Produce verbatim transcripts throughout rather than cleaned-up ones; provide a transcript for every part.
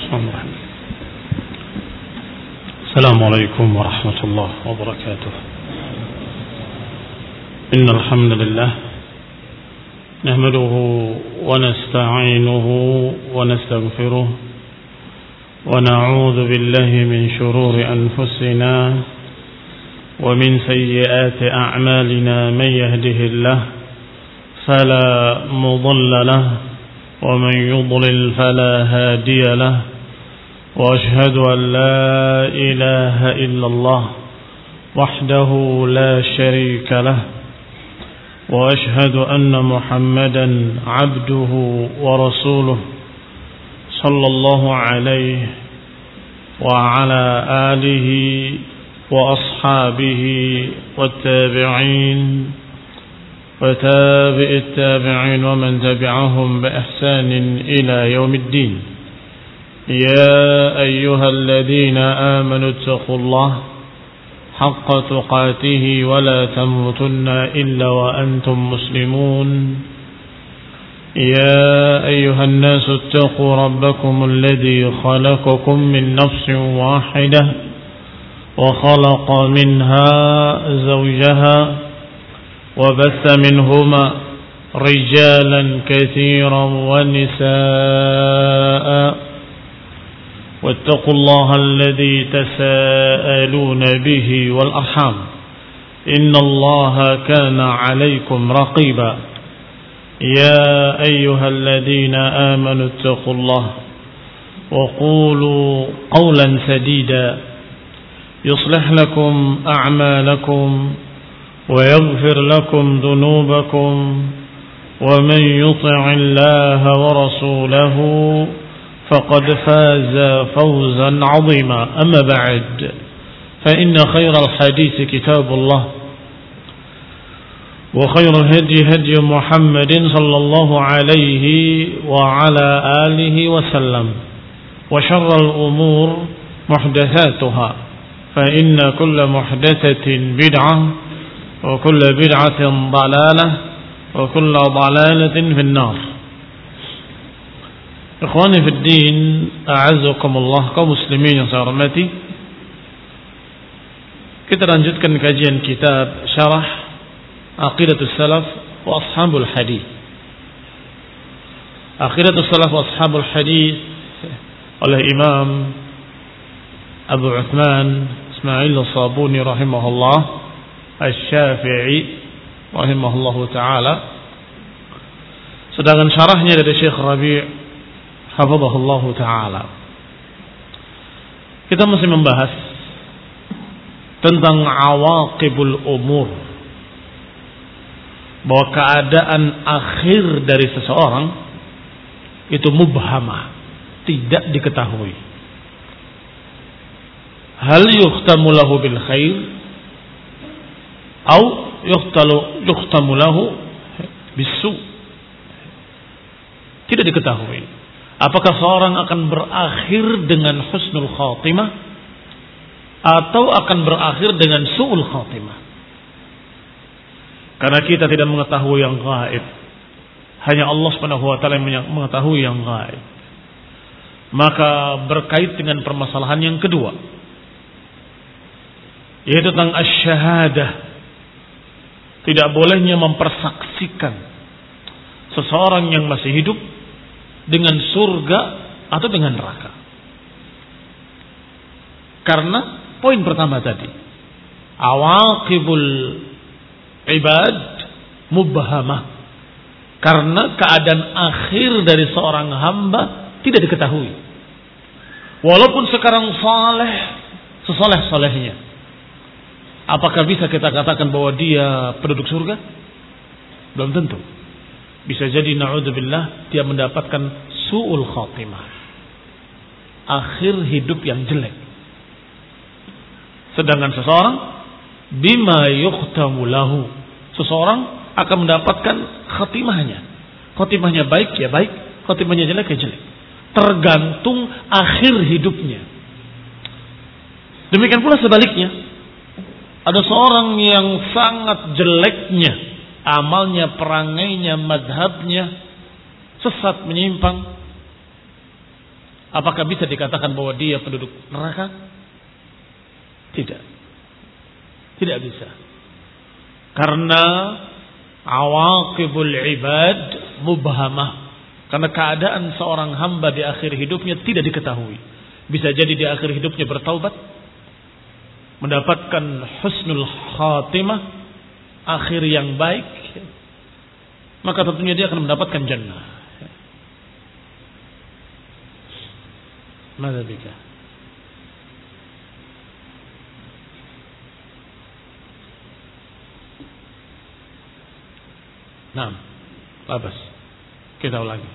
Bismillahirrahmanirrahim. Assalamualaikum warahmatullahi wabarakatuh. Innal hamdalillah nahmaduhu wa nasta'inuhu wa nastaghfiruh wa na'udzu billahi min shururi anfusina wa min sayyiati a'malina man yahdihillah fala mudilla lahu wa man yudlil fala hadiya lahu وأشهد أن لا إله إلا الله وحده لا شريك له وأشهد أن محمدا عبده ورسوله صلى الله عليه وعلى آله وأصحابه والتابعين وتابع التابعين ومن تبعهم بإحسان إلى يوم الدين. يا أيها الذين آمنوا اتقوا الله حق تقاته ولا تموتن إلا وأنتم مسلمون. يا أيها الناس اتقوا ربكم الذي خلقكم من نفس واحدة وخلق منها زوجها وبث منهما رجالا كثيرا ونساء واتقوا الله الذي تساءلون به والأرحام إن الله كان عليكم رقيبا. يا أيها الذين آمنوا اتقوا الله وقولوا قولا سديدا يصلح لكم أعمالكم ويغفر لكم ذنوبكم ومن يطع الله ورسوله فقد فاز فوزا عظيما. أما بعد فإن خير الحديث كتاب الله وخير الهدي هدي محمد صلى الله عليه وعلى آله وسلم وشر الأمور محدثاتها فإن كل محدثة بدعة وكل بدعة ضلالة وكل ضلالة في النار. Ikhwani fid din, a'azzakumullah, kaum muslimin yang saya hormati. Kita lanjutkan kajian kitab Syarah Aqidatus Salaf wa Ashabul Hadis. Aqidatus Salaf wa Ashabul Hadis oleh Imam Abu Uthman Ismail As-Sabuni rahimahullah Asy-Syafi'i rahimahullahu taala. Sedangkan syarahnya dari Syekh Rabi' hafizahullah ta'ala. Kita masih membahas tentang awaqibul umur, bahwa keadaan akhir dari seseorang itu mubhamah, tidak diketahui. Hal yukhtamu lahu bil khair atau yukhtalu yukhtamu lahu bisu, tidak diketahui. Apakah seorang akan berakhir dengan husnul khatimah atau akan berakhir dengan su'ul khatimah? Karena kita tidak mengetahui yang gaib. Hanya Allah Subhanahu wa taala yang mengetahui yang gaib. Maka berkait dengan permasalahan yang kedua, yaitu tentang asy-syahadah. Tidak bolehnya mempersaksikan seseorang yang masih hidup dengan surga atau dengan neraka. Karena poin pertama tadi, awaqibul ibad mubhamah, karena keadaan akhir dari seorang hamba tidak diketahui. Walaupun sekarang saleh, sesoleh-solehnya, apakah bisa kita katakan bahwa dia penduduk surga? Belum tentu. Bisa jadi na'udzubillah dia mendapatkan su'ul khatimah, akhir hidup yang jelek. Sedangkan seseorang bima yukhtamu lahu, seseorang akan mendapatkan khatimahnya. Khatimahnya baik ya baik, khatimahnya jelek ya jelek. Tergantung akhir hidupnya. Demikian pula sebaliknya. Ada seorang yang sangat jeleknya amalnya, perangainya, madhabnya, sesat menyimpang, apakah bisa dikatakan bahwa dia penduduk neraka? Tidak. Tidak bisa. Karena awaqibul ibad mubhamah. Karena keadaan seorang hamba di akhir hidupnya tidak diketahui. Bisa jadi di akhir hidupnya bertaubat, mendapatkan husnul khatimah, akhir yang baik, maka tentunya dia akan mendapatkan jannah. Mada bika? Naam, labas. Kita ulangi.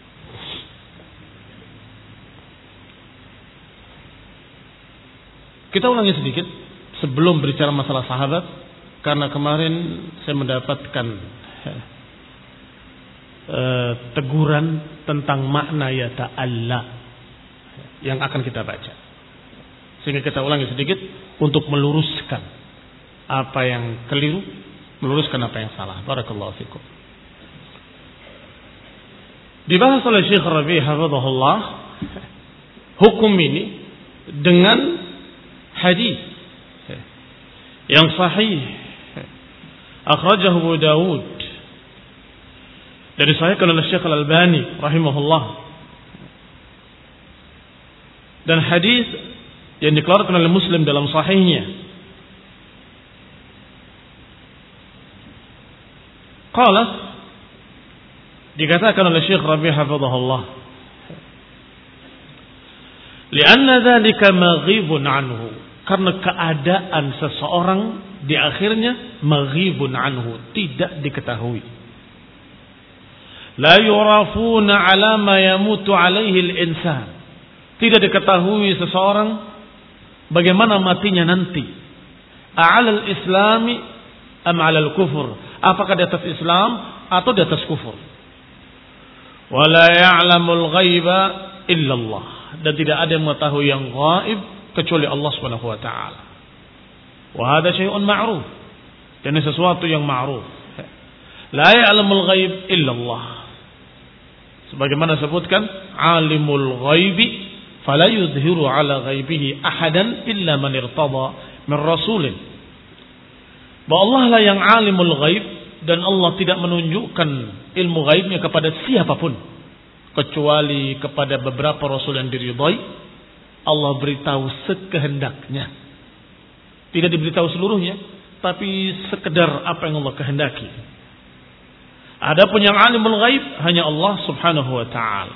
Kita ulangi sedikit sebelum berbicara masalah sahabat, karena kemarin saya mendapatkan uh, teguran tentang makna ya ta'alla yang akan kita baca. Sehingga kita ulangi sedikit untuk meluruskan apa yang keliru, meluruskan apa yang salah. Barakallahu fikum. Dibahas oleh Syekh Rabi' hafizahullah hukum ini dengan hadis yang sahih akhrajahu Abu Dawud dari sahihkan oleh Syekh Al-Albani rahimahullah, dan hadis yang dikeluarkan oleh Muslim dalam sahihnya. Qala, dikatakan oleh Syekh Rabi' hafizahullah, lianna dzalika maghibun anhu, karena keadaan seseorang di akhirnya maghibun anhu, tidak diketahui. La yurafuna ala ma yamutu alaihi al-insan, tidak diketahui seseorang bagaimana matinya nanti. A'alal islami am 'alal kufur, apakah di atas Islam atau di atas kufur. Wala ya'lamul ghaiba illallah, dan tidak ada yang mengetahui yang gaib kecuali Allah Subhanahu wa taala. Wa hadha syai'un ma'ruf, dan ini sesuatu yang ma'ruf. La ya'lamul ghaib illallah, sebagaimana sebutkan alimul ghaibi fala yudhiru ala ghaibihi ahadan illa man irtada min rasulin. Bahwa Allah lah yang alimul ghaib, dan Allah tidak menunjukkan ilmu gaibnya kepada siapapun kecuali kepada beberapa rasul yang diridhai. Allah beritahu sekehendaknya, tidak diberitahu seluruhnya, tapi sekedar apa yang Allah kehendaki. Adapun yang alimul ghaib hanya Allah Subhanahu wa taala.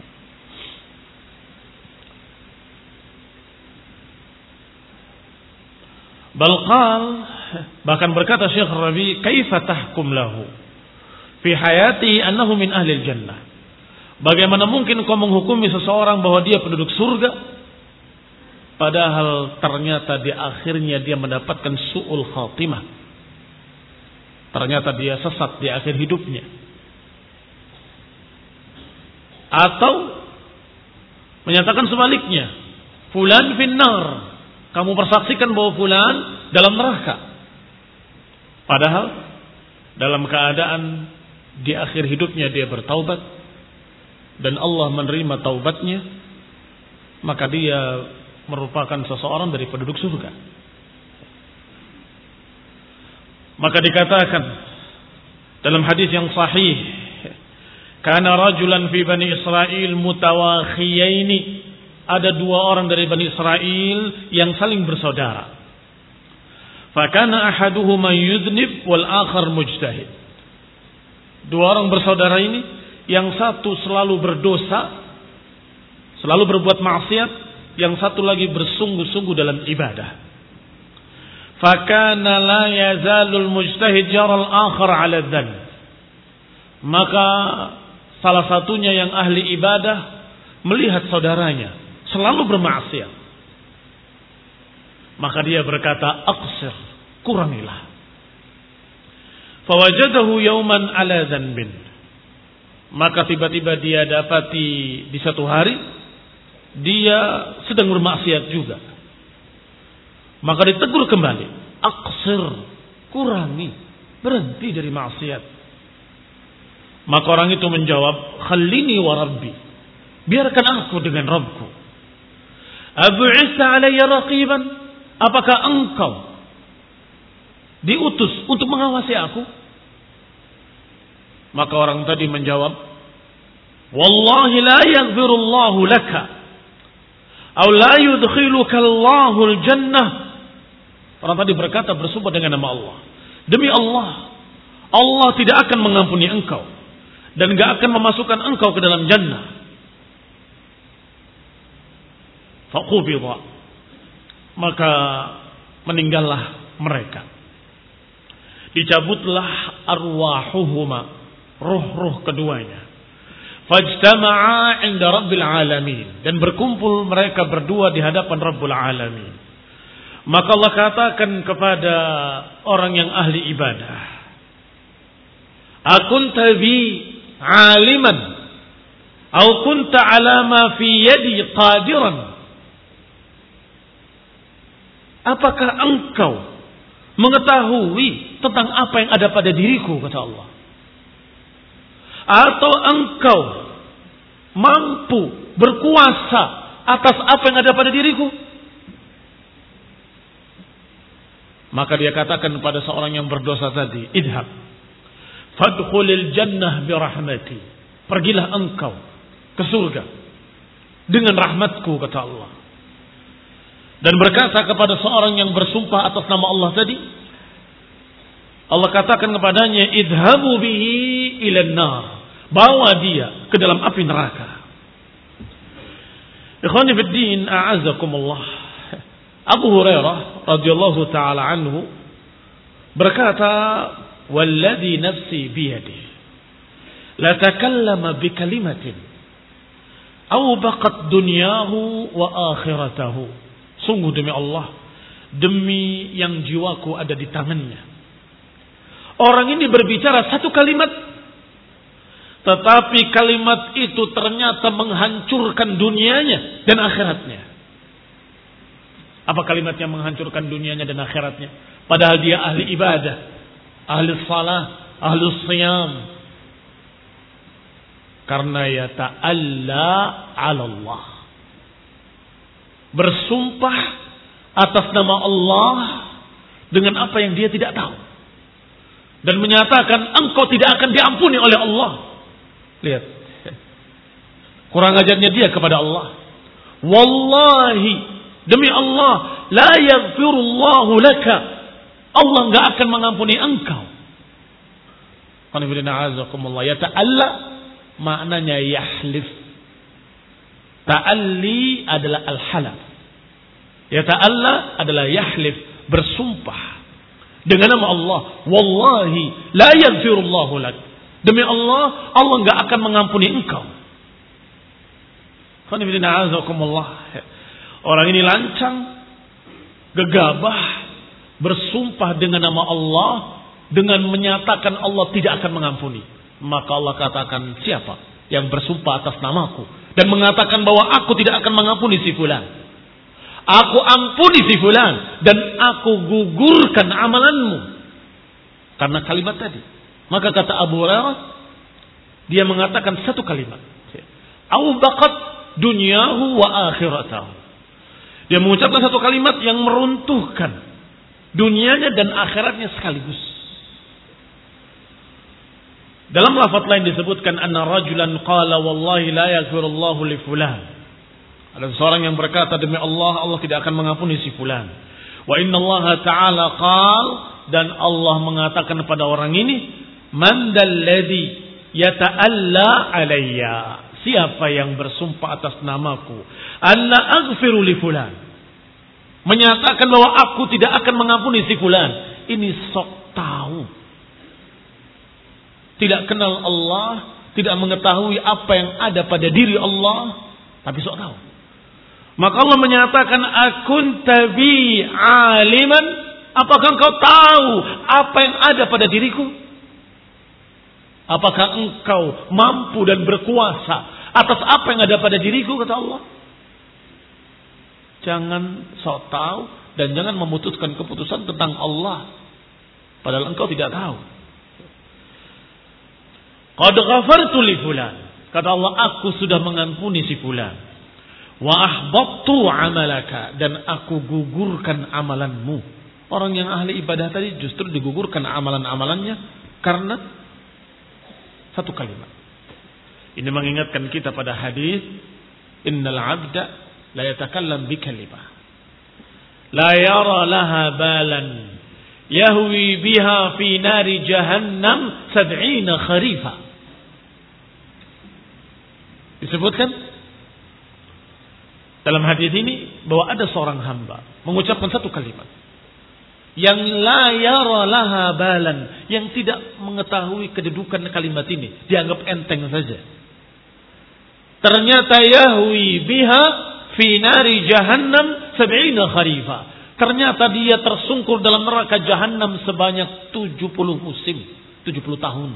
Balqal, bahkan berkata Syekh Rabi', kaifa tahkum lahu fi hayatihi annahu min ahli jannah, bagaimana mungkin kau menghukumi seseorang bahwa dia penduduk surga, padahal ternyata di akhirnya dia mendapatkan su'ul khatimah, ternyata dia sesat di akhir hidupnya. Atau menyatakan sebaliknya, fulan finnar, kamu persaksikan bahwa fulan dalam neraka, padahal dalam keadaan di akhir hidupnya dia bertaubat dan Allah menerima taubatnya, maka dia merupakan seseorang dari penduduk surga. Maka dikatakan dalam hadis yang sahih, kana rajulan fi bani Israil mutawakhiyaini, ada dua orang dari Bani Israel yang saling bersaudara. Fakana ahaduhuma yudnib wal akhar mujtahid. Dua orang bersaudara ini, yang satu selalu berdosa, selalu berbuat maksiat, yang satu lagi bersungguh-sungguh dalam ibadah. Fakana la yazalul mujtahid jaral akhar ala dzan. Maka salah satunya yang ahli ibadah melihat saudaranya selalu bermaksiat, maka dia berkata, aqsir, kurangilah. Fawajadahu yauman ala dzanbin, maka tiba-tiba dia dapati di satu hari dia sedang bermaksiat juga. Maka ditegur kembali, aqsir, kurangi, berhenti dari maksiat. Maka orang itu menjawab, khallini wa rabbi, biarkan aku dengan Rabbku. Abu'ista alayya raqiban, apakah engkau diutus untuk mengawasi aku? Maka orang tadi menjawab, wallahi la yaghfirullahu laka aw la yudkhiluka Allahul jannah. Orang tadi berkata bersumpah dengan nama Allah, demi Allah, Allah tidak akan mengampuni engkau dan enggak akan memasukkan engkau ke dalam jannah. Faqubidha, maka meninggallah mereka. Dicabutlah arwahuhuma, ruh-ruh keduanya. Fajtama'a 'inda Rabbil alamin, dan berkumpul mereka berdua di hadapan Rabbul alamin. Maka Allah katakan kepada orang yang ahli ibadah, akunta bi 'aliman aw kunta 'ala ma fi yadi qadiran? Apakah engkau mengetahui tentang apa yang ada pada diriku, kata Allah? Atau engkau mampu berkuasa atas apa yang ada pada diriku? Maka dia katakan kepada seorang yang berdosa tadi, idhab fadkhulil jannah birahmati, pergilah engkau ke surga dengan rahmatku, kata Allah. Dan berkata kepada seorang yang bersumpah atas nama Allah tadi, Allah katakan kepadanya, idhabu bihi ilan nar, bawa dia ke dalam api neraka. Ikhwani fid din, a'azakumullah. Abu Hurairah radhiyallahu taala anhu berkata, walladhi nafsi biyadihi la takallama bi kalimatin aw baqat dunyahu wa akhiratahu. Sungguh demi Allah, demi yang jiwaku ada di tangannya, orang ini berbicara satu kalimat, tetapi kalimat itu ternyata menghancurkan dunianya dan akhiratnya. Apa kalimat yang menghancurkan dunianya dan akhiratnya? Padahal dia ahli ibadah, ahli salah, ahli siyam. Karena ya ta'alla 'ala Allah, bersumpah atas nama Allah dengan apa yang dia tidak tahu, dan menyatakan engkau tidak akan diampuni oleh Allah. Lihat kurang ajarnya dia kepada Allah. Wallahi, demi Allah, la yaghfirullahu laka, Allah enggak akan mengampuni engkau. Ya ta'alla maknanya yahlif. Ta'alli adalah al-halaf. Ya ta'alla adalah yahlif, bersumpah dengan nama Allah. Wallahi la yaghfirullahu lak, demi Allah, Allah enggak akan mengampuni engkau. Orang ini lancang, gegabah, bersumpah dengan nama Allah, dengan menyatakan Allah tidak akan mengampuni. Maka Allah katakan, siapa yang bersumpah atas namaku dan mengatakan bahwa aku tidak akan mengampuni si fulan, aku ampuni si fulan dan aku gugurkan amalanmu karena kalimat tadi. Maka kata Abu Hurairah, dia mengatakan satu kalimat, au baqat dunyahu wa akhiratahu. Dia mengucapkan satu kalimat yang meruntuhkan dunianya dan akhiratnya sekaligus. Dalam lafaz lain disebutkan, anna rajulan qala wallahi la yaghfirullahu li fulan. Ada seorang yang berkata, demi Allah, Allah tidak akan mengampuni si fulan. Wa inna Allah ta'ala qala, dan Allah mengatakan kepada orang ini, man dalladhi yata'alla alayya, siapa yang bersumpah atas namaku, anna aghfiru li fulan, menyatakan bahwa aku tidak akan mengampuni si fulan. Ini sok tahu, tidak kenal Allah, tidak mengetahui apa yang ada pada diri Allah, tapi sok tahu. Maka Allah menyatakan, akunta bi aliman, apakah engkau tahu apa yang ada pada diriku? Apakah engkau mampu dan berkuasa atas apa yang ada pada diriku, kata Allah? Jangan sok tahu dan jangan memutuskan keputusan tentang Allah padahal engkau tidak tahu. Qad ghafartu li fulan, Kata Allah, aku sudah mengampuni si fulan. Wa ahbattu amalaka, dan aku gugurkan amalanmu. Orang yang ahli ibadah tadi justru digugurkan amalan-amalannya karena satu kalimat. Ini mengingatkan kita pada hadis, innal abda la yatakallam bi kalimah la yara laha balan yahwi biha fi nari jahannam sab'ina kharifa. Disebutkan dalam hadis ini bahwa ada seorang hamba mengucapkan satu kalimat yang la yara laha balan, yang tidak mengetahui kedudukan kalimat ini, dianggap enteng saja. Ternyata yahwi biha fi nari jahannam sab'ina kharifa. Ternyata dia tersungkur dalam neraka jahannam sebanyak tujuh puluh musim, tujuh puluh tahun.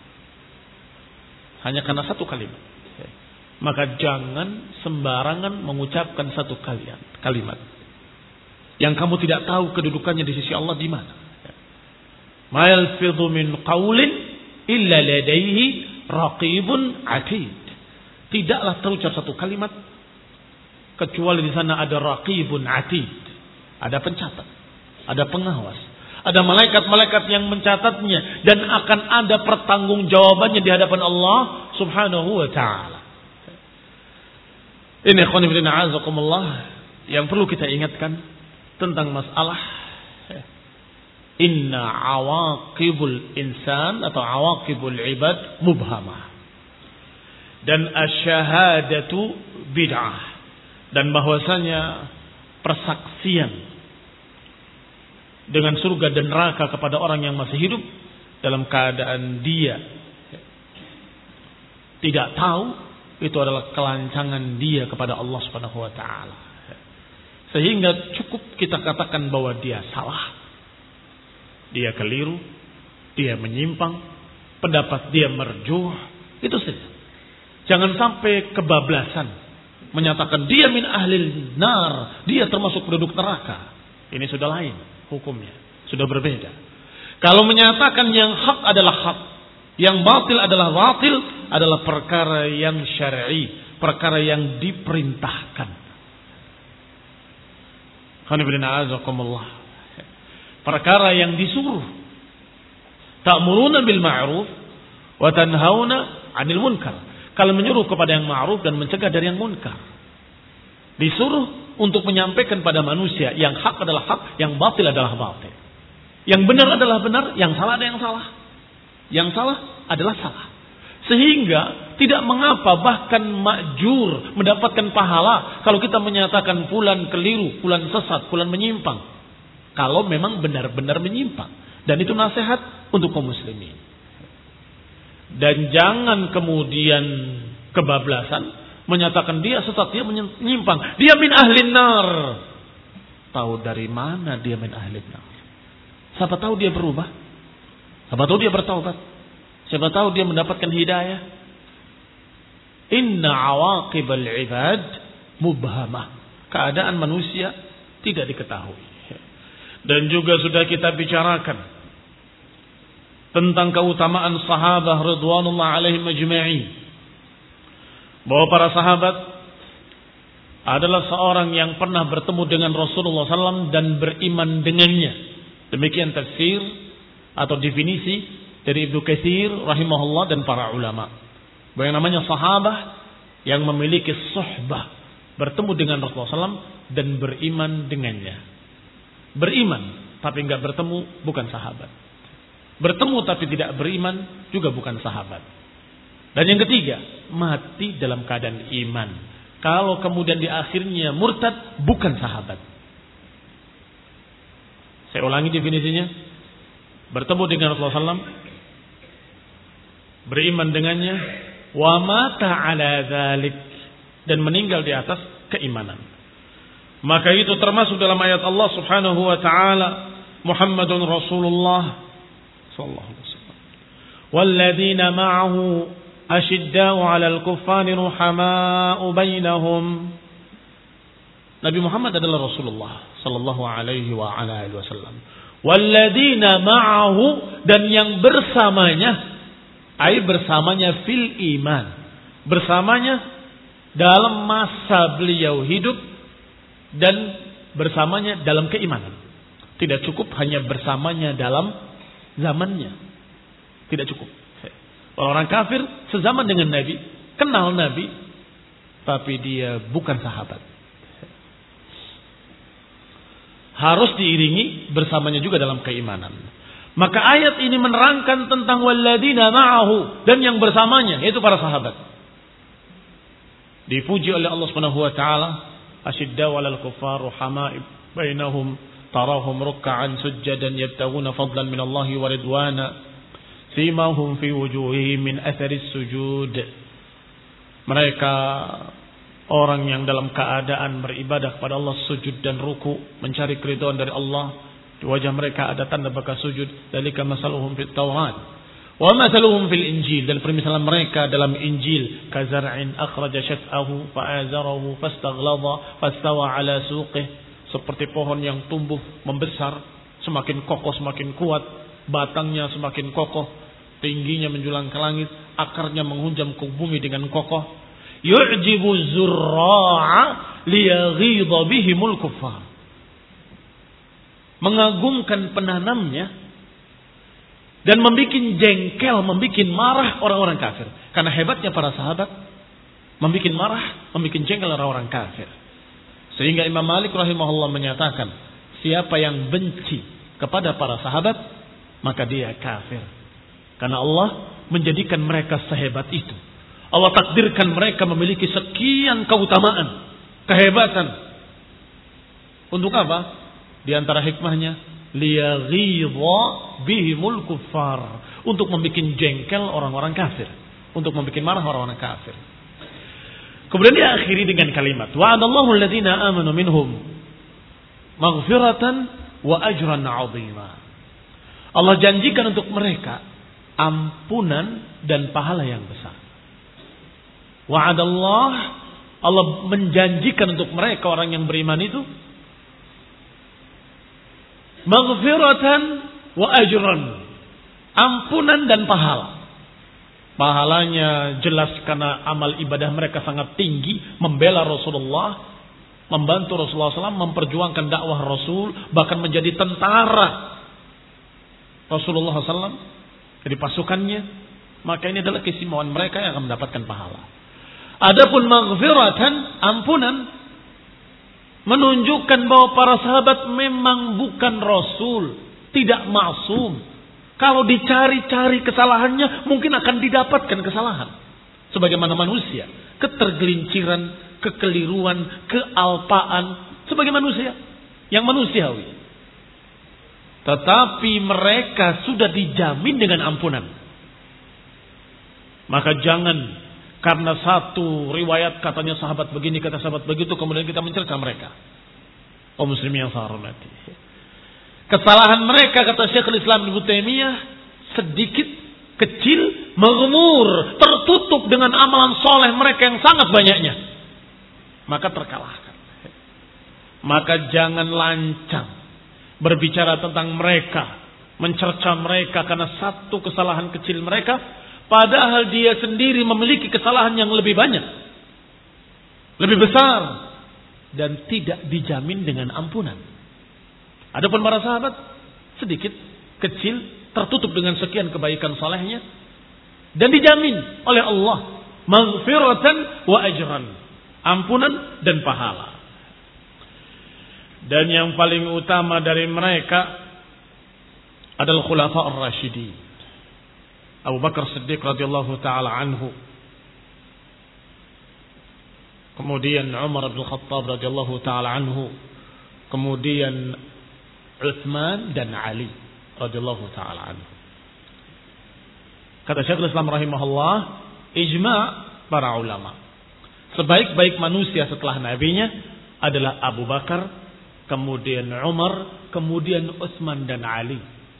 Hanya karena satu kalimat. Maka jangan sembarangan mengucapkan satu kalimat, kalimat yang kamu tidak tahu kedudukannya di sisi Allah di mana. Ma yalfidhu min qaulin illa ladaihi raqibun atid. Tidaklah terucap satu kalimat kecuali di sana ada raqibun atid, ada pencatat, ada pengawas, ada malaikat-malaikat yang mencatatnya, dan akan ada pertanggungjawabannya di hadapan Allah Subhanahu wa taala. Ini ikhwan fillah a'azakumullah yang perlu kita ingatkan tentang masalah inna awaqibul insan atau awaqibul ibad mubhamah, dan asyhadatu bid'ah, dan bahwasanya persaksian dengan surga dan neraka kepada orang yang masih hidup dalam keadaan dia tidak tahu, itu adalah kelancangan dia kepada Allah Subhanahu wa taala. Sehingga cukup kita katakan bahwa dia salah, dia keliru, dia menyimpang, pendapat dia merjuh, itu saja. Jangan sampai kebablasan menyatakan dia min ahlil nar, dia termasuk penduduk neraka. Ini sudah lain hukumnya, sudah berbeda. Kalau menyatakan yang hak adalah hak, yang batil adalah batil, adalah perkara yang syar'i, perkara yang diperintahkan. Perkara yang disuruh. Ta'muruna bil ma'ruf wa tanhauna 'anil munkar. Kalau menyuruh kepada yang ma'ruf dan mencegah dari yang munkar. Disuruh untuk menyampaikan pada manusia yang hak adalah hak, yang batil adalah batil. Yang benar adalah benar, yang salah ada yang salah. Yang salah adalah salah. Sehingga tidak mengapa bahkan ma'jur mendapatkan pahala kalau kita menyatakan fulan keliru, fulan sesat, fulan menyimpang. Kalau memang benar-benar menyimpang. Dan itu nasihat untuk kaum muslimin. Dan jangan kemudian kebablasan menyatakan dia sesat, dia menyimpang, dia min ahlin nar. Tahu dari mana dia min ahlin nar? Siapa tahu dia berubah? Siapa tahu dia bertaubat? Siapa tahu dia mendapatkan hidayah? Inna awaqibal ibad mubhamah. Keadaan manusia tidak diketahui. Dan juga sudah kita bicarakan tentang keutamaan sahabat ridwanullah alaihim ajma'in, bahwa para sahabat adalah seorang yang pernah bertemu dengan Rasulullah sallallahu alaihi wasallam dan beriman dengannya. Demikian tafsir atau definisi dari Ibnu Katsir rahimahullah dan para ulama. Bahwa yang namanya sahabat yang memiliki suhbah, bertemu dengan Rasulullah sallallahu alaihi wasallam dan beriman dengannya. Beriman tapi enggak bertemu bukan sahabat. Bertemu tapi tidak beriman juga bukan sahabat. Dan yang ketiga, mati dalam keadaan iman. Kalau kemudian di akhirnya murtad, bukan sahabat. Saya ulangi definisinya. Bertemu dengan Rasulullah sallallahu alaihi wasallam, beriman dengannya, wa mata ala dzalik, dan meninggal di atas keimanan. Maka itu termasuk dalam ayat Allah Subhanahu wa taala, Muhammadun Rasulullah sallallahu alaihi wasallam. Walladzina ma'ahu asyidda'u 'alal kuffari ruhamaa'u bainahum. Nabi Muhammad adalah Rasulullah sallallahu alaihi wa ala alihi wasallam. Walladzina ma'ahu, dan yang bersamanya, ai bersamanya fil iman, bersamanya dalam masa beliau hidup dan bersamanya dalam keimanan. Tidak cukup hanya bersamanya dalam zamannya. Tidak cukup. Orang kafir sezaman dengan Nabi, kenal Nabi, tapi dia bukan sahabat. Harus diiringi bersamanya juga dalam keimanan. Maka ayat ini menerangkan tentang walladzina ma'ahu, dan yang bersamanya yaitu para sahabat. Dipuji oleh Allah Subhanahu wa taala, asyiddau 'alal kuffar ruhama'i bainahum tarahum ruk'an sujjadan yabtaguna fadlan minallahi wa ridwana simahum fi wujuhihim min atharis sujud. Mereka orang yang dalam keadaan beribadah kepada Allah, sujud dan ruku, mencari keridhaan dari Allah. Di wajah mereka ada tanda bekas sujud. Dzalika masaluhum fit Taurat wa masaluhum fil Injil, dan permisalan mereka dalam Injil kazar'in akhraja syat'ahu fa'azarahu fastaghlaba fastawa 'ala suqih, seperti pohon yang tumbuh membesar, semakin kokoh semakin kuat, batangnya semakin kokoh, tingginya menjulang ke langit, akarnya menghunjam ke bumi dengan kokoh. Yu'jibu zurra'a liyaghidha bihimul kuffar, mengagumkan penanamnya dan membuat jengkel, membuat marah orang-orang kafir. Karena hebatnya para sahabat, membuat marah, membuat jengkel orang-orang kafir. Sehingga Imam Malik rahimahullah menyatakan, siapa yang benci kepada para sahabat, maka dia kafir. Karena Allah menjadikan mereka sehebat itu. Allah takdirkan mereka memiliki sekian keutamaan, kehebatan. Untuk apa? Di antara hikmahnya, liyaghidha bihimul kuffar, untuk membuat jengkel orang-orang kafir, untuk membuat marah orang-orang kafir. Kemudian dia akhiri dengan kalimat, wa'adallahu alladhina amanu minhum maghfiratan wa ajran 'azima. Allah janjikan untuk mereka ampunan dan pahala yang besar. Wa'adallah, Allah menjanjikan untuk mereka orang yang beriman itu maghfiratan wa ajran, ampunan dan pahala. Pahalanya jelas karena amal ibadah mereka sangat tinggi, membela Rasulullah, membantu Rasulullah shallallahu alaihi wasallam, memperjuangkan dakwah Rasul, bahkan menjadi tentara Rasulullah shallallahu alaihi wasallam dari pasukannya. Maka ini adalah keistimewaan mereka yang akan mendapatkan pahala. Adapun maghfiratan, ampunan, menunjukkan bahwa para sahabat memang bukan Rasul, tidak maksum. Kalau dicari-cari kesalahannya, mungkin akan didapatkan kesalahan. Sebagaimana manusia, ketergelinciran, kekeliruan, kealpaan, sebagai manusia yang manusiawi. Tetapi mereka sudah dijamin dengan ampunan. Maka jangan karena satu riwayat katanya sahabat begini, kata sahabat begitu, kemudian kita mencerca mereka. Oh muslimin yang saya hormati. Kesalahan mereka, kata Syekhul Islam Ibnu Taimiyah, sedikit, kecil, maghmur, tertutup dengan amalan soleh mereka yang sangat banyaknya. Maka terkalahkan. Maka jangan lancang berbicara tentang mereka, mencerca mereka karena satu kesalahan kecil mereka. Padahal dia sendiri memiliki kesalahan yang lebih banyak, lebih besar, dan tidak dijamin dengan ampunan. Adapun para sahabat, sedikit, kecil, tertutup dengan sekian kebaikan salehnya, dan dijamin oleh Allah maghfiratan wa ajran, ampunan dan pahala. Dan yang paling utama dari mereka adalah khulafa ar-rasyidin. Abu Bakar Siddiq radhiyallahu taala anhu, kemudian Umar bin Khattab radhiyallahu taala anhu, kemudian Utsman dan Ali radhiyallahu taala anhu. Kata Syekhul Islam rahimahullah, ijma' para ulama, sebaik-baik manusia setelah nabinya adalah Abu Bakar, kemudian Umar, kemudian Utsman dan Ali.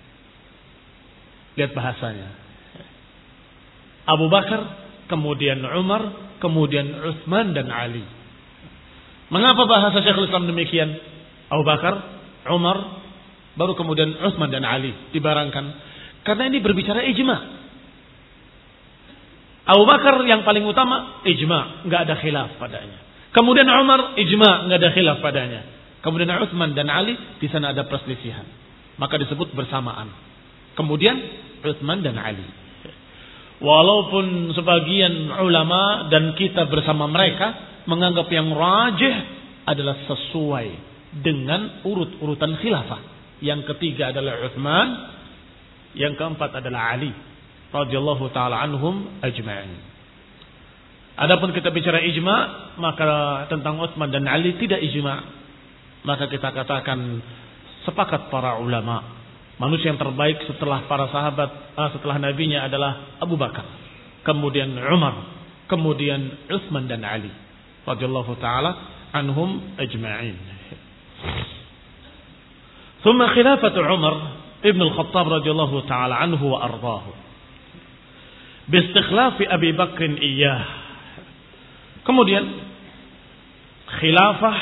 Lihat bahasanya. Abu Bakar, kemudian Umar, kemudian Utsman dan Ali. Mengapa bahasa Syekhul Islam demikian? Abu Bakar, Umar, baru kemudian Utsman dan Ali dibarangkan. Karena ini berbicara ijma. Abu Bakar yang paling utama, ijma, nggak ada khilaf padanya. Kemudian Umar, ijma, nggak ada khilaf padanya. Kemudian Utsman dan Ali, di sana ada perselisihan. Maka disebut bersamaan. Kemudian Utsman dan Ali. Walaupun sebagian ulama dan kita bersama mereka menganggap yang rajih adalah sesuai dengan urut-urutan khilafah. Yang ketiga adalah Utsman, yang keempat adalah Ali radhiyallahu taala anhum ajma'in. Adapun kita bicara ijma, maka tentang Utsman dan Ali tidak ijma. Maka kita katakan sepakat para ulama, manusia yang terbaik setelah para sahabat, ah, setelah nabinya adalah Abu Bakar, kemudian Umar, kemudian Utsman dan Ali radhiyallahu taala anhum ajma'in. Thumma khilafatu Umar ibn al-Khattab radhiyallahu taala anhu wa ardhahu bi istikhlafi Abi Bakr iyyah. Kemudian khilafah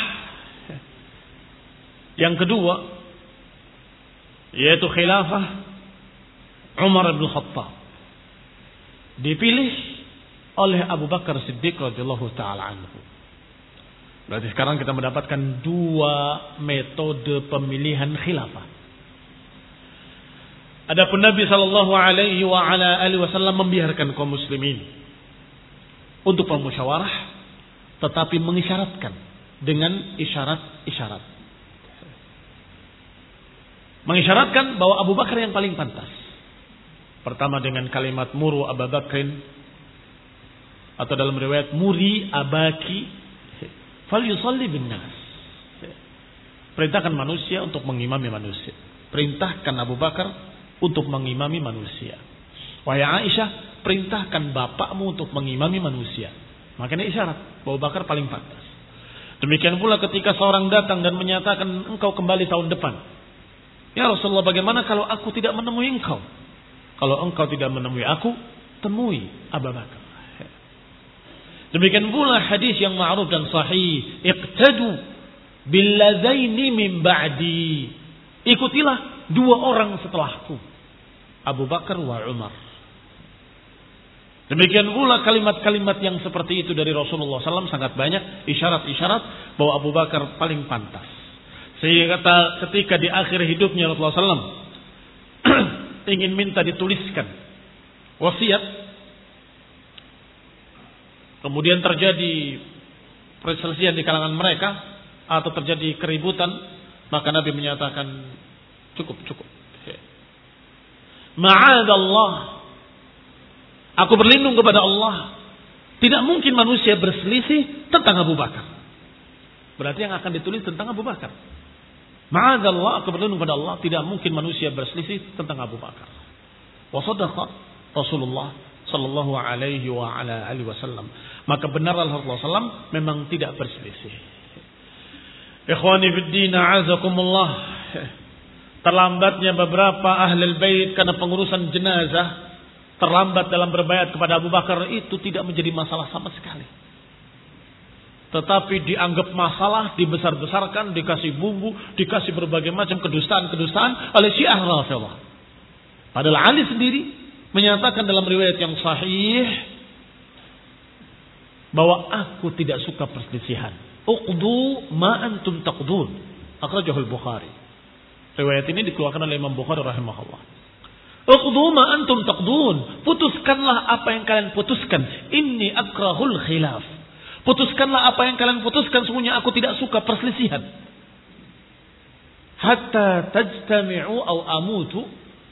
yang kedua yaitu khilafah Umar bin Khattab, dipilih oleh Abu Bakar Siddiq radhiyallahu taala anhu. Berarti sekarang kita mendapatkan dua metode pemilihan khilafah. Adapun Nabi sallallahu alaihi wa ala alihi wasallam membiarkan kaum muslimin untuk bermusyawarah, tetapi mengisyaratkan dengan isyarat-isyarat. Mengisyaratkan bahwa Abu Bakar yang paling pantas. Pertama dengan kalimat muru Abu Bakrin, atau dalam riwayat muri abaki fal yusalli bin nas. Perintahkan manusia untuk mengimami manusia. Perintahkan Abu Bakar untuk mengimami manusia. Wahai Aisyah, perintahkan bapakmu untuk mengimami manusia. Makanya isyarat bahwa Abu Bakar paling pantas. Demikian pula ketika seorang datang dan menyatakan engkau kembali tahun depan. Ya Rasulullah, bagaimana kalau aku tidak menemui engkau? Kalau engkau tidak menemui aku, temui Abu Bakar. Demikian pula hadis yang ma'ruf dan sahih, iqtadu billadzaini min ba'di. Ikutilah dua orang setelahku, Abu Bakar wa Umar. Demikian pula kalimat-kalimat yang seperti itu dari Rasulullah sallallahu alaihi wasallam sangat banyak, isyarat-isyarat bahwa Abu Bakar paling pantas. Sehingga kata ketika di akhir hidupnya Rasulullah sallallahu alaihi wasallam ingin minta dituliskan wasiat, kemudian terjadi perselisihan di kalangan mereka atau terjadi keributan, maka Nabi menyatakan cukup cukup. Ma'adallah, aku berlindung kepada Allah, tidak mungkin manusia berselisih tentang Abu Bakar. Berarti yang akan ditulis tentang Abu Bakar. Ma'adallah, aku berlindung kepada Allah, tidak mungkin manusia berselisih tentang Abu Bakar. Wa sadaqa Rasulullah sallallahu alaihi wa ala alihi wasallam. Maka benar Rasulullah sallallahu alaihi wasallam memang tidak berselisih. Ikhwani fid din, a'azakumullah. Terlambatnya beberapa ahlul bait karena pengurusan jenazah, terlambat dalam berbayat kepada Abu Bakar itu tidak menjadi masalah sama sekali. Tetapi dianggap masalah, dibesar-besarkan, dikasih bumbu, dikasih berbagai macam kedustaan-kedustaan oleh Syiah Rafidhah. Padahal Ali sendiri menyatakan dalam riwayat yang sahih bahwa aku tidak suka perselisihan. Uqdu ma antum taqdun. Akhrajahu al-Bukhari. Riwayat ini dikeluarkan oleh Imam Bukhari rahimahullah. Uqdu ma antum taqdun. Putuskanlah apa yang kalian putuskan. Inni akrahul khilaf. Putuskanlah apa yang kalian putuskan, sesungguhnya aku tidak suka perselisihan. Hatta tajtami'u aw amutu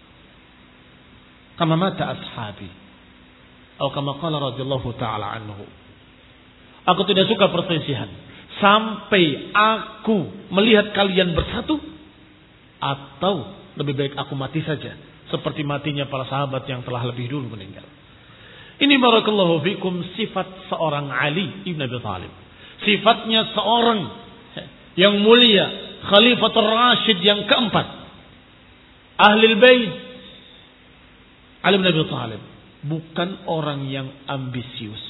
kama mata ashabi. Atau kama qala radhiyallahu ta'ala anhu. Aku tidak suka perselisihan sampai aku melihat kalian bersatu, atau lebih baik aku mati saja seperti matinya para sahabat yang telah lebih dulu meninggal. Ini barakallahu fikum sifat seorang Ali ibn Abi Thalib. Sifatnya seorang yang mulia, Khalifatul Rashid yang keempat, Ahlul Bait, Ali bin Abi Thalib. Bukan orang yang ambisius,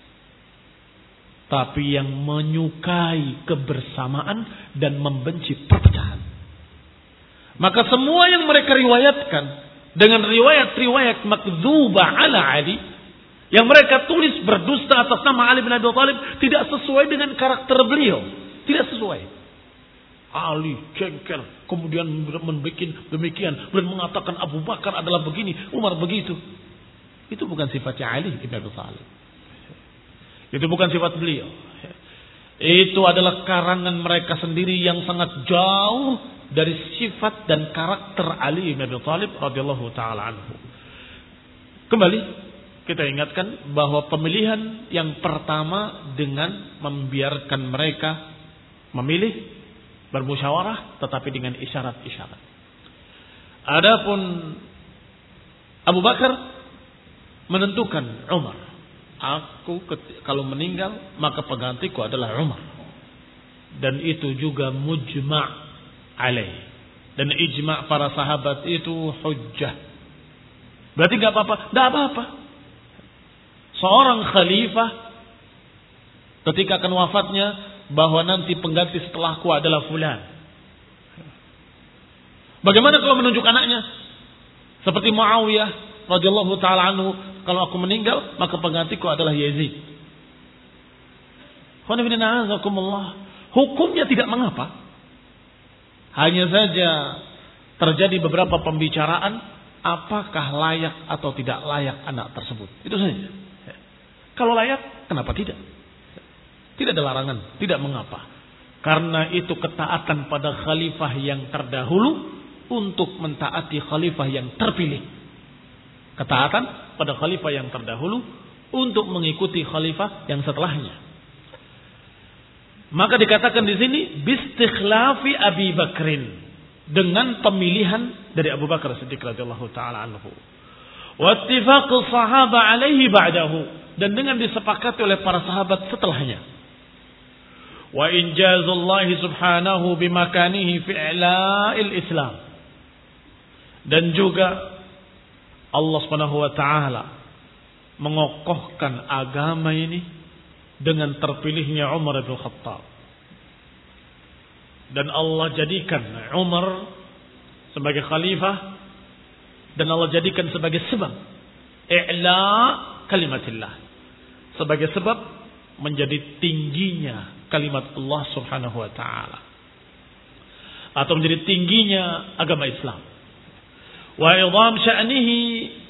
tapi yang menyukai kebersamaan dan membenci perpecahan. Maka semua yang mereka riwayatkan dengan riwayat-riwayat makdzubah ala Ali, Yang mereka tulis berdusta atas nama Ali bin Abi Thalib tidak sesuai dengan karakter beliau. Tidak sesuai. Ali jengkel, kemudian membuat demikian, dan mengatakan Abu Bakar adalah begini, Umar begitu. Itu bukan sifatnya Ali bin Abi Thalib. Itu bukan sifat beliau. Itu adalah karangan mereka sendiri yang sangat jauh dari sifat dan karakter Ali bin Abi Thalib radhiyallahu taala anhu. Kembali kita ingatkan bahwa pemilihan yang pertama dengan membiarkan mereka memilih bermusyawarah tetapi dengan isyarat-isyarat. Adapun Abu Bakar menentukan Umar. Aku kalau meninggal maka penggantiku adalah Umar. Dan itu juga mujma' alaih. Dan ijma' para sahabat itu hujjah. Berarti enggak apa-apa, enggak apa-apa. Seorang khalifah ketika akan wafatnya bahwa nanti pengganti setelahku adalah fulan. Bagaimana kalau menunjuk anaknya? Seperti Muawiyah radhiyallahu taala anhu, kalau aku meninggal maka penggantiku adalah Yazid. Hukumnya tidak mengapa. Hanya saja terjadi beberapa pembicaraan apakah layak atau tidak layak anak tersebut. Itu saja. Kalau layak, kenapa tidak? Tidak ada larangan, tidak mengapa. Karena itu ketaatan pada khalifah yang terdahulu untuk mentaati khalifah yang terpilih. Ketaatan pada khalifah yang terdahulu untuk mengikuti khalifah yang setelahnya. Maka dikatakan di sini bistikhlafi Abi Bakrin, dengan pemilihan dari Abu Bakar Siddiq radhiyallahu taala anhu. Wa ittifaq sahaba alaihi ba'dahu, dan dengan disepakati oleh para sahabat setelahnya. Wa injazullahi subhanahu bimakanihi fi i'la'il Islam. Dan juga Allah Subhanahu wa taala mengokohkan agama ini dengan terpilihnya Umar bin Khattab. Dan Allah jadikan Umar sebagai khalifah, dan Allah jadikan sebagai sebab i'la' kalimatillah, sebagai sebab menjadi tingginya kalimat Allah Subhanahu wa taala, atau menjadi tingginya agama Islam. Wa idham sya'nihi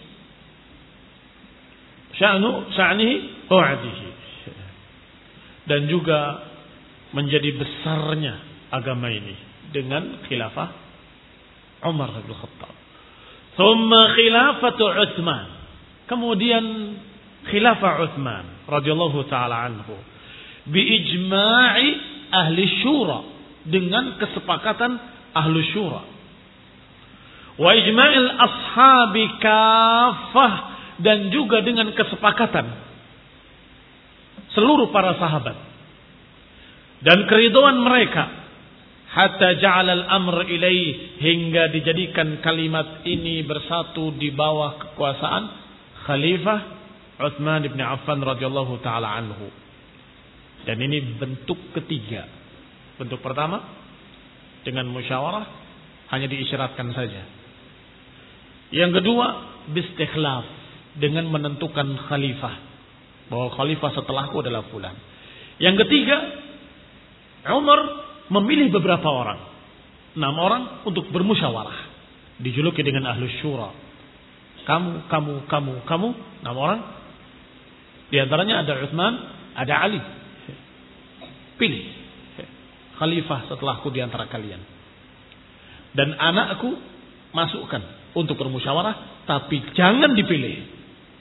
sya'nu sya'nihi wa 'adihi, dan juga menjadi besarnya agama ini dengan khilafah Umar bin Khattab. Thumma khilafatu Utsman, kemudian khilafah Utsman radhiyallahu taala anhu bi ijma'i ahli syura, dengan kesepakatan ahli syura, wa ijma'il ashabi kafah, dan juga dengan kesepakatan seluruh para sahabat dan keridhaan mereka, hatta ja'ala al-amr ilaih, hingga dijadikan kalimat ini bersatu di bawah kekuasaan Khalifah Utsman bin Affan radhiyallahu taala anhu. Dan ini bentuk ketiga. Bentuk pertama dengan musyawarah, hanya diisyaratkan saja. Yang kedua bistikhlaf, dengan menentukan khalifah, bahwa khalifah setelahku adalah fulan. Yang ketiga, Umar memilih beberapa orang, enam orang untuk bermusyawarah, dijuluki dengan ahlus syura. Kamu, kamu, kamu, kamu, enam orang. Di antaranya ada Utsman, ada Ali. Pilih khalifah setelahku di antara kalian. Dan anakku masukkan untuk bermusyawarah, tapi jangan dipilih.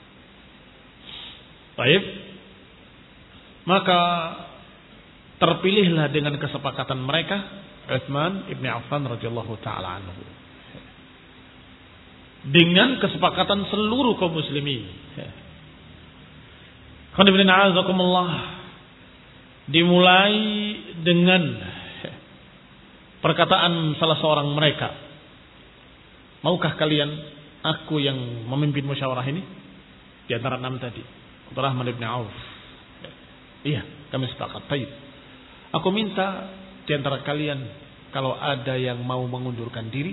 Baik. Maka terpilihlah dengan kesepakatan mereka Utsman ibn Affan radhiyallahu taala anhu, dengan kesepakatan seluruh kaum muslimin. Dimulai dengan perkataan salah seorang mereka, maukah kalian aku yang memimpin musyawarah ini? Di antara enam tadi, Abdurrahman bin Auf. Iya, kami sepakat. Baik. Aku minta di antara kalian kalau ada yang mau mengundurkan diri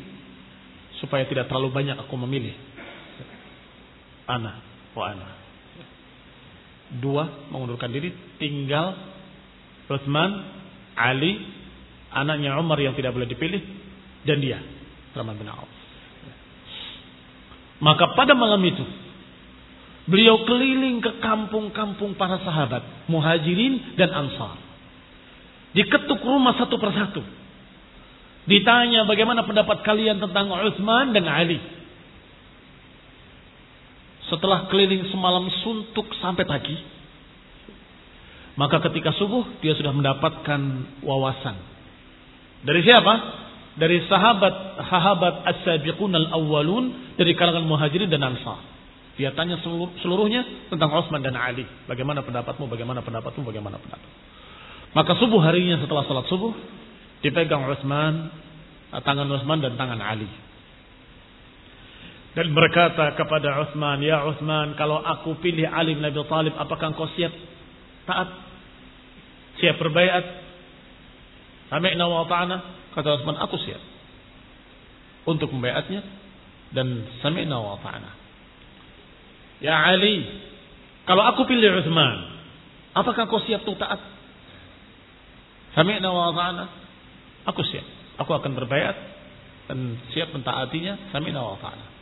supaya tidak terlalu banyak aku memilih. Ana wa ana. Dua mengundurkan diri, tinggal Utsman, Ali, anaknya Umar yang tidak boleh dipilih, dan dia, Abdurrahman bin Auf. Maka pada malam itu beliau keliling ke kampung-kampung para sahabat, Muhajirin dan Ansar. Diketuk rumah satu persatu. Ditanya bagaimana pendapat kalian tentang Utsman dan Ali. Setelah keliling semalam suntuk sampai pagi, maka ketika subuh dia sudah mendapatkan wawasan. Dari siapa? Dari sahabat-sahabat as-sabiqun al-awwalun dari kalangan Muhajirin dan Ansar. Dia tanya seluruhnya tentang Utsman dan Ali. Bagaimana pendapatmu? Bagaimana pendapatmu? Bagaimana pendapatmu? Maka subuh harinya setelah salat subuh dipegang Utsman, tangan Utsman dan tangan Ali. Dan berkata kepada Utsman, "Ya Utsman, kalau aku pilih Ali bin Abi Thalib, apakah engkau siap taat? Siap berbaiat?" Sami'na wa ata'na. Kata Utsman, "Aku siap untuk membaiatnya dan sami'na wa ata'na." "Ya Ali, kalau aku pilih Utsman, apakah engkau siap untuk taat?" "Sami'na wa ata'na." Aku siap. Aku akan berbaiat dan siap mentaatinya. Sami'na wa ata'na.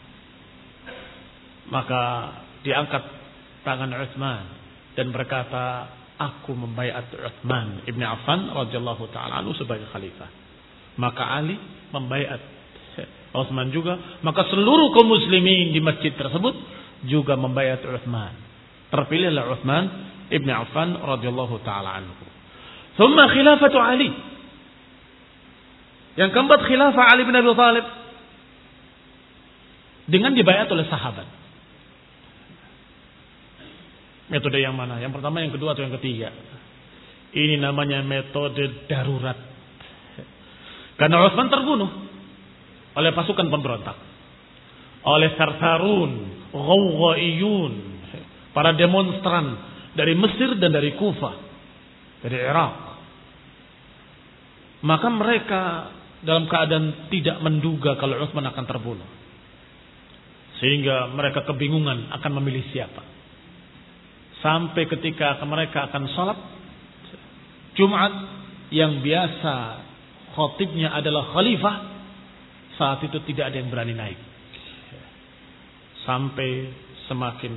Maka diangkat tangan Utsman dan berkata, "Aku membaiat Utsman ibn Affan radhiyallahu taala anhu sebagai khalifah." Maka Ali membaiat Utsman juga. Maka seluruh kaum muslimin di masjid tersebut juga membaiat Utsman. Terpilihlah Utsman ibn Affan radhiyallahu taala anhu. Thumma khilafatu Ali. Yang keempat, khilafah Ali bin Abi Thalib dengan dibaiat oleh sahabat. Metode yang mana? Yang pertama, yang kedua, atau yang ketiga? Ini namanya metode darurat. Karena Utsman terbunuh oleh pasukan pemberontak, oleh Sarsarun, Ghawghaiyun, para demonstran dari Mesir dan dari Kufah, dari Irak. Maka mereka dalam keadaan tidak menduga kalau Utsman akan terbunuh, sehingga mereka kebingungan akan memilih siapa. Sampai ketika mereka akan sholat Jumat yang biasa khotibnya adalah khalifah, saat itu tidak ada yang berani naik. Sampai semakin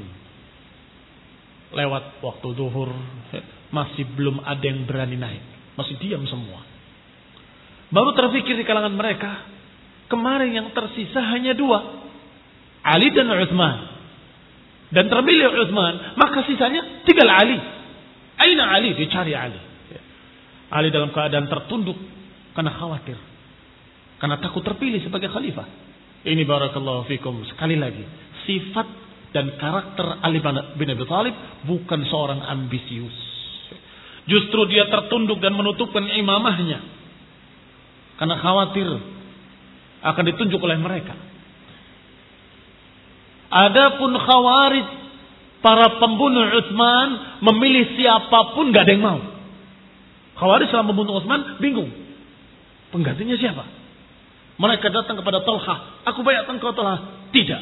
lewat waktu zuhur masih belum ada yang berani naik, masih diam semua. Baru terfikir di kalangan mereka, kemarin yang tersisa hanya dua, Ali dan Utsman. Dan terpilih Utsman, maka sisanya tinggal Ali. Aina Ali? Dicari Ali. Ali dalam keadaan tertunduk karena khawatir, karena takut terpilih sebagai khalifah. Ini barakallahu fikum, sekali lagi, sifat dan karakter Ali bin Abi Thalib bukan seorang ambisius. Justru dia tertunduk dan menutupkan imamahnya karena khawatir akan ditunjuk oleh mereka. Adapun Khawarij, para pembunuh Utsman, memilih siapapun gak ada yang mau. Khawarij selama membunuh Utsman bingung, penggantinya siapa? Mereka datang kepada Talha, "Aku bayat engkau Talha." "Tidak."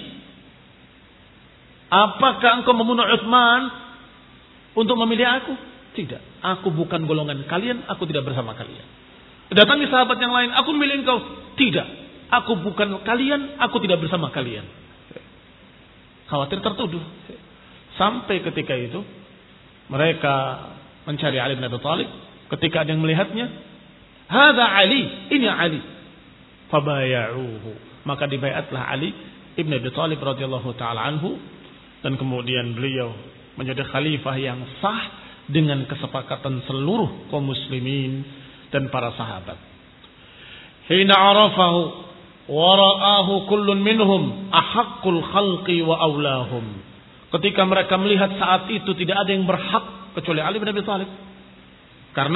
"Apakah engkau membunuh Utsman untuk memilih aku?" "Tidak. Aku bukan golongan kalian, aku tidak bersama kalian." Datangi sahabat yang lain, "Aku memilih engkau." "Tidak. Aku bukan kalian, aku tidak bersama kalian." Khawatir tertuduh. Sampai ketika itu mereka mencari Ali bin Abi Thalib. Ketika ada yang melihatnya, "Hadza Ali, ini Ali." Fabaya'uhu. Maka dibaiatlah Ali ibn Abi Thalib radhiyallahu taala anhu, dan kemudian beliau menjadi khalifah yang sah dengan kesepakatan seluruh kaum muslimin dan para sahabat. Hina arafahu wa ra'ahu kullun minhum ahaqqul khalqi wa aulahum. Ketika mereka melihat saat itu tidak ada yang berhak kecuali Ali bin Abi Thalib. Karena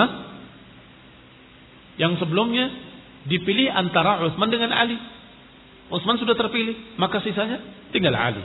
yang sebelumnya dipilih antara Utsman dengan Ali. Utsman sudah terpilih, maka sisanya tinggal Ali.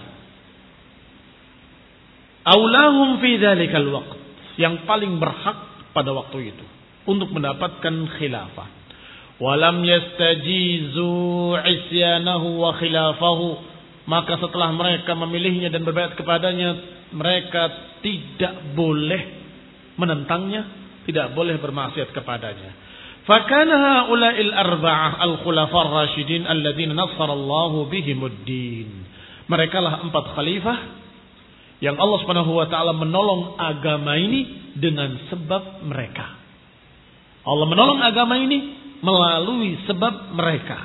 Aulahum fi dzalikal waqt, yang paling berhak pada waktu itu untuk mendapatkan khilafah. Walam yastajizu isyanahu wa khilafahu maka setelah mereka memilihnya dan berbaiat kepadanya, mereka tidak boleh menentangnya, tidak boleh bermaksiat kepadanya. Fakana haula'il arba'ah al-khulafar rasyidin alladzina nassarallahu bihimuddin. Mereka lah empat khalifah yang Allah Subhanahu wa taala menolong agama ini dengan sebab mereka. Allah menolong agama ini melalui sebab mereka.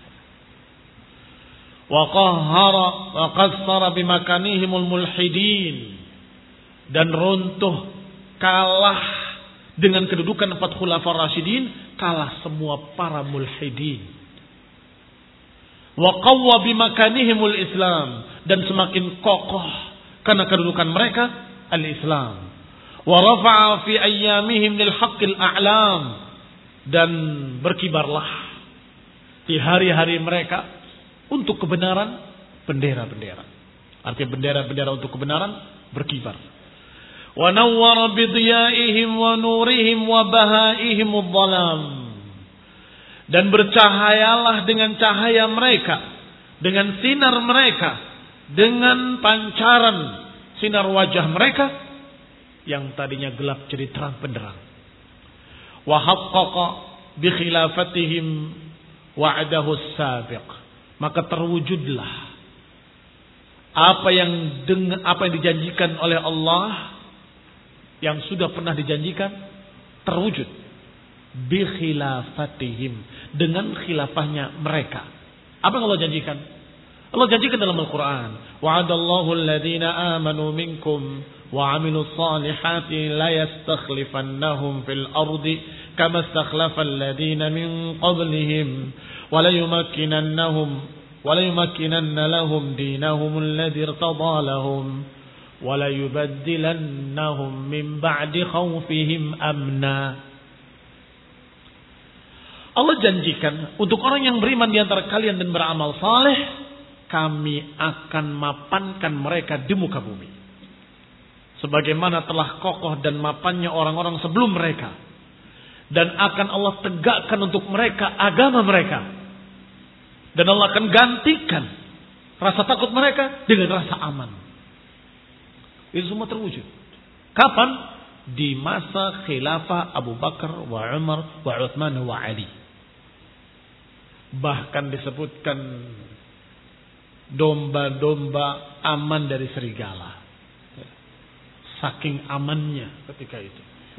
Wa qahhara wa qassara bimakanihimul mulhidin, dan runtuh, kalah dengan kedudukan empat khulafar rasyidin, kalah semua para mulhidin. Wa qawwa bimakanihimul islam, dan semakin kokoh karena kedudukan mereka al-Islam. Wa rafa'a fi ayyamihim lil haqqil a'lam, dan berkibarlah di hari-hari mereka untuk kebenaran bendera-bendera. Artinya bendera-bendera untuk kebenaran berkibar. Wa nawwara bi dhiyaihim wa nurihim wa bahaihim adh-dhalam, dan bercahayalah dengan cahaya mereka, dengan sinar mereka, dengan pancaran sinar wajah mereka yang tadinya gelap jadi terang benderang. Wa haqqaqa bi khilafatihim wa'dahu as-sabiq, maka terwujudlah apa yang dengan apa yang dijanjikan oleh Allah, yang sudah pernah dijanjikan, terwujud bi khilafatihim, dengan khilafahnya mereka. Apa yang Allah janjikan? Allah janjikan dalam Al-Quran, wa'adallahu alladhina amanu minkum wa 'amilus salihati la yastakhlifannahum fil ardi kama istakhlafa alladhina min qablihim wa la yumakkinannahum wa la yumakkinanna lahum dinahum alladhi irtada lahum wa la yubaddilannahum min ba'di khawfihim amna. Allah janjikan untuk orang yang beriman di antara kalian dan beramal saleh, kami akan mapankan mereka di muka bumi sebagaimana telah kokoh dan mapannya orang-orang sebelum mereka, dan akan Allah tegakkan untuk mereka agama mereka, dan Allah akan gantikan rasa takut mereka dengan rasa aman. Itu semua terwujud. Kapan? Di masa khilafah Abu Bakar wa Umar wa Uthman wa Ali. Bahkan disebutkan domba-domba aman dari serigala. Saking amannya ketika itu.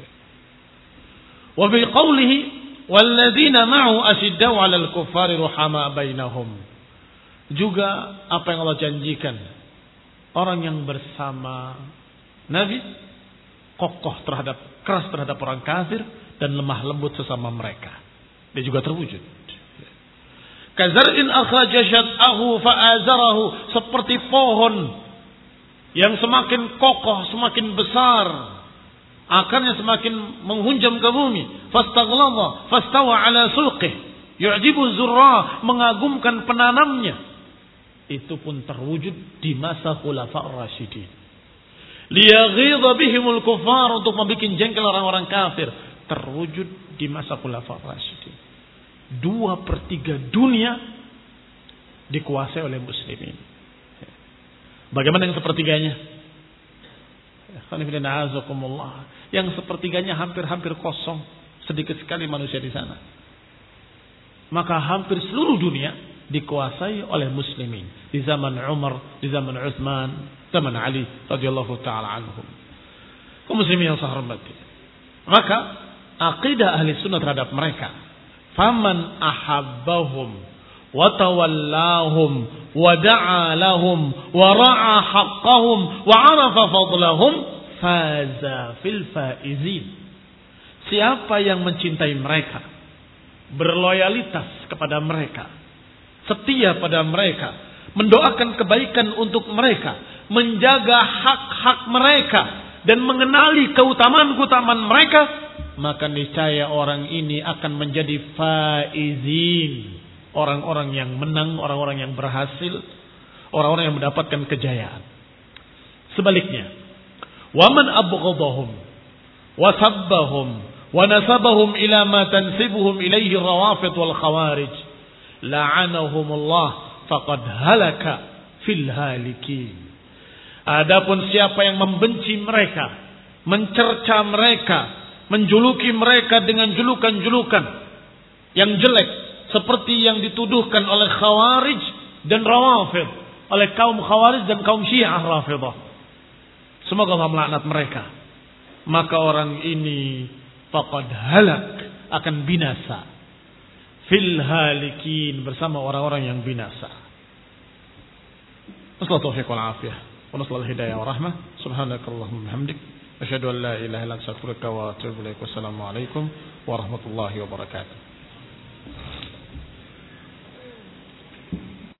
Wa bi qawlihi walladzina ma'u asyiddau 'alal kuffari ruhama bainahum. Juga apa yang Allah janjikan, orang yang bersama Nabi kokoh terhadap, keras terhadap orang kafir, dan lemah lembut sesama mereka. Dia juga terwujud. Kazar'in akhraja syat'ahu fa'azarahu, seperti pohon yang semakin kokoh, semakin besar, akarnya semakin menghunjam ke bumi. Fastaghlaba fastawa ala sulqih yu'jibu zurra, mengagumkan penanamnya. Itu pun terwujud di masa khulafa ar-rasyidin. Liyaghidha bihimul kuffar, untuk membuat jengkel orang-orang kafir, terwujud di masa khulafa ar-rasyidin. Dua per tiga dunia dikuasai oleh muslimin. Bagaimana yang sepertiganya? Yang sepertiganya hampir-hampir kosong, sedikit sekali manusia di sana. Maka hampir seluruh dunia dikuasai oleh muslimin di zaman Umar, di zaman Uthman, zaman Ali radhiyallahu taala anhum. Kaum muslimin yang saya hormati. Maka akidah ahli sunnah terhadap mereka, faman ahabbahum wa tawallahum wa da'a lahum wa ra'a haqqahum wa 'arafa fadlahum faza fil faizin. Siapa yang mencintai mereka, berloyalitas kepada mereka, setia pada mereka, mendoakan kebaikan untuk mereka, menjaga hak-hak mereka, dan mengenali keutamaan-keutamaan mereka, maka niscaya orang ini akan menjadi faizin, orang-orang yang menang, orang-orang yang berhasil, orang-orang yang mendapatkan kejayaan. Sebaliknya, waman abghadahum wa sabbahum wa nasabahum ila ma tansibuhum ilaihi rawafid wal khawarij la'anahumullah faqad halaka fil halikin. Adapun siapa yang membenci mereka, mencerca mereka, menjuluki mereka dengan julukan-julukan yang jelek seperti yang dituduhkan oleh Khawarij dan Rawafid, oleh kaum Khawarij dan kaum Syiah Rafidah. Semoga Allah melaknat mereka. Maka orang ini faqad halak, akan binasa. Fil halikin, bersama orang-orang yang binasa. Wassalatu wal afiyah. Wa nasallahu hidayah wa rahmah. Subhanakallahumma bihamdik asyhadu an la ilaha illa anta astaghfiruka wa atubu ilaik. Wassalamu alaikum warahmatullahi wabarakatuh.